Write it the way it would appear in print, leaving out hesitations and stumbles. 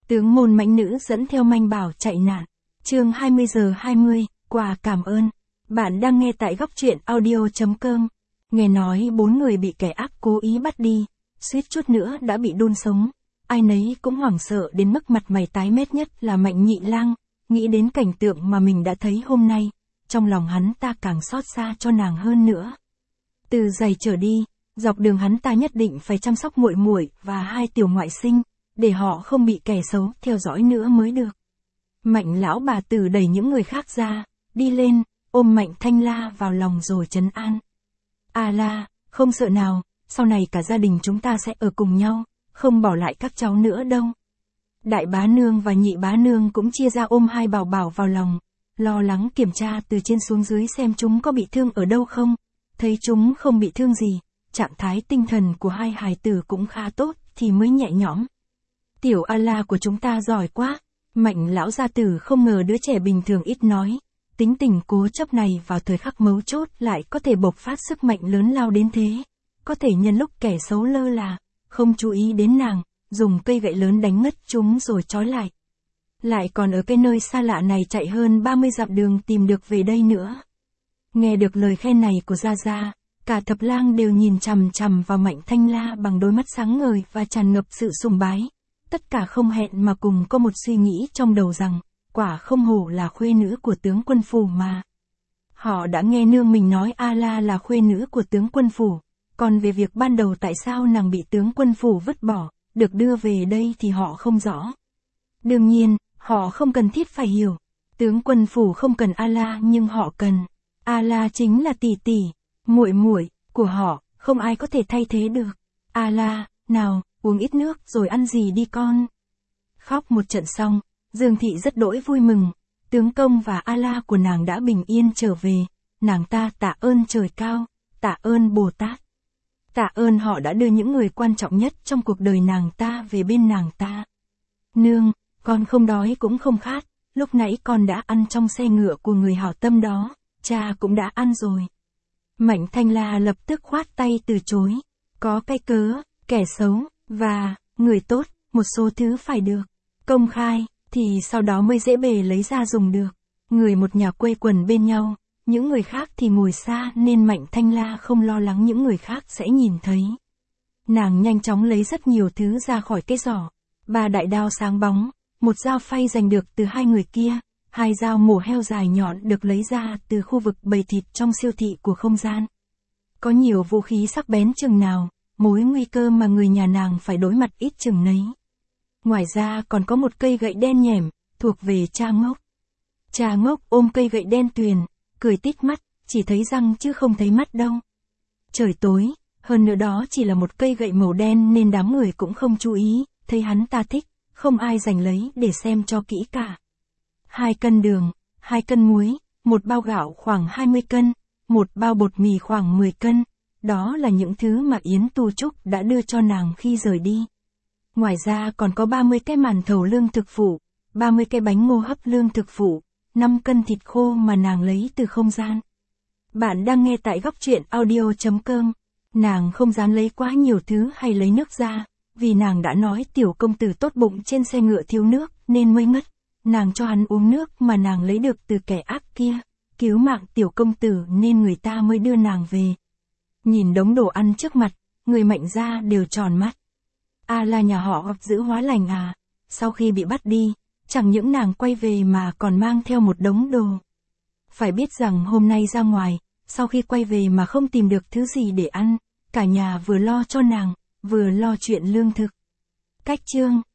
Tướng môn mãnh nữ dẫn theo manh bảo chạy nạn. Chương 20:20, quà cảm ơn. Bạn đang nghe tại góc truyện audio.com. Nghe nói 4 người bị kẻ ác cố ý bắt đi, suýt chút nữa đã bị đun sống. Ai nấy cũng hoảng sợ đến mức mặt mày tái mét, nhất là Mạnh Nhị Lang, nghĩ đến cảnh tượng mà mình đã thấy hôm nay, trong lòng hắn ta càng xót xa cho nàng hơn nữa. Từ giày trở đi, dọc đường hắn ta nhất định phải chăm sóc muội muội và 2 tiểu ngoại sinh, để họ không bị kẻ xấu theo dõi nữa mới được. Mạnh lão bà tử đẩy những người khác ra, đi lên, ôm Mạnh Thanh La vào lòng rồi trấn an. A La, không sợ nào, sau này cả gia đình chúng ta sẽ ở cùng nhau, không bỏ lại các cháu nữa đâu. Đại bá nương và nhị bá nương cũng chia ra ôm 2 bảo bảo vào lòng, lo lắng kiểm tra từ trên xuống dưới xem chúng có bị thương ở đâu không. Thấy chúng không bị thương gì, trạng thái tinh thần của 2 hài tử cũng khá tốt thì mới nhẹ nhõm. Tiểu A La của chúng ta giỏi quá. Mạnh lão gia tử không ngờ đứa trẻ bình thường ít nói, tính tình cố chấp này vào thời khắc mấu chốt lại có thể bộc phát sức mạnh lớn lao đến thế. Có thể nhân lúc kẻ xấu lơ là, không chú ý đến nàng, dùng cây gậy lớn đánh ngất chúng rồi trói lại. Lại còn ở cái nơi xa lạ này chạy hơn 30 dặm đường tìm được về đây nữa. Nghe được lời khen này của Gia Gia, cả thập lang đều nhìn chằm chằm vào Mạnh Thanh La bằng đôi mắt sáng ngời và tràn ngập sự sùng bái. Tất cả không hẹn mà cùng có một suy nghĩ trong đầu rằng, quả không hổ là khuê nữ của tướng quân phủ mà. Họ đã nghe nương mình nói A La là khuê nữ của tướng quân phủ, còn về việc ban đầu tại sao nàng bị tướng quân phủ vứt bỏ, được đưa về đây thì họ không rõ. Đương nhiên, họ không cần thiết phải hiểu, tướng quân phủ không cần A La nhưng họ cần. A La chính là tỷ tỷ, muội muội của họ, không ai có thể thay thế được. A La, nào, uống ít nước rồi ăn gì đi con. Khóc một trận xong, Dương Thị rất đỗi vui mừng, tướng công và A La của nàng đã bình yên trở về, nàng ta tạ ơn trời cao, tạ ơn Bồ Tát. Tạ ơn họ đã đưa những người quan trọng nhất trong cuộc đời nàng ta về bên nàng ta. Nương, con không đói cũng không khát, lúc nãy con đã ăn trong xe ngựa của người hảo tâm đó, cha cũng đã ăn rồi. Mạnh Thanh La lập tức khoát tay từ chối, có cái cớ, kẻ xấu, và, người tốt, một số thứ phải được công khai, thì sau đó mới dễ bề lấy ra dùng được. Người một nhà quây quần bên nhau, những người khác thì ngồi xa nên Mạnh Thanh La không lo lắng những người khác sẽ nhìn thấy. Nàng nhanh chóng lấy rất nhiều thứ ra khỏi cái giỏ, 3 đại đao sáng bóng, 1 dao phay giành được từ 2 người kia, 2 dao mổ heo dài nhọn được lấy ra từ khu vực bày thịt trong siêu thị của không gian. Có nhiều vũ khí sắc bén chừng nào, mối nguy cơ mà người nhà nàng phải đối mặt ít chừng nấy. Ngoài ra còn có một cây gậy đen nhẻm, thuộc về cha ngốc. Cha ngốc ôm cây gậy đen tuyền, cười tít mắt, chỉ thấy răng chứ không thấy mắt đâu. Trời tối, hơn nữa đó chỉ là một cây gậy màu đen nên đám người cũng không chú ý, thấy hắn ta thích, không ai giành lấy để xem cho kỹ cả. 2 cân đường, 2 cân muối, 1 bao gạo khoảng 20 cân, 1 bao bột mì khoảng 10 cân. Đó là những thứ mà Yến Tu Trúc đã đưa cho nàng khi rời đi. Ngoài ra còn có 30 cái màn thầu lương thực phụ, 30 cái bánh ngô hấp lương thực phụ, 5 cân thịt khô mà nàng lấy từ không gian. Bạn đang nghe tại góc truyện audio.com. Nàng không dám lấy quá nhiều thứ hay lấy nước ra, vì nàng đã nói tiểu công tử tốt bụng trên xe ngựa thiếu nước nên mới ngất. Nàng cho hắn uống nước mà nàng lấy được từ kẻ ác kia, cứu mạng tiểu công tử nên người ta mới đưa nàng về. Nhìn đống đồ ăn trước mặt, người Mạnh gia đều tròn mắt. A La nhà họ gặp giữ hóa lành à, sau khi bị bắt đi, chẳng những nàng quay về mà còn mang theo một đống đồ. Phải biết rằng hôm nay ra ngoài, sau khi quay về mà không tìm được thứ gì để ăn, cả nhà vừa lo cho nàng, vừa lo chuyện lương thực. Cách chương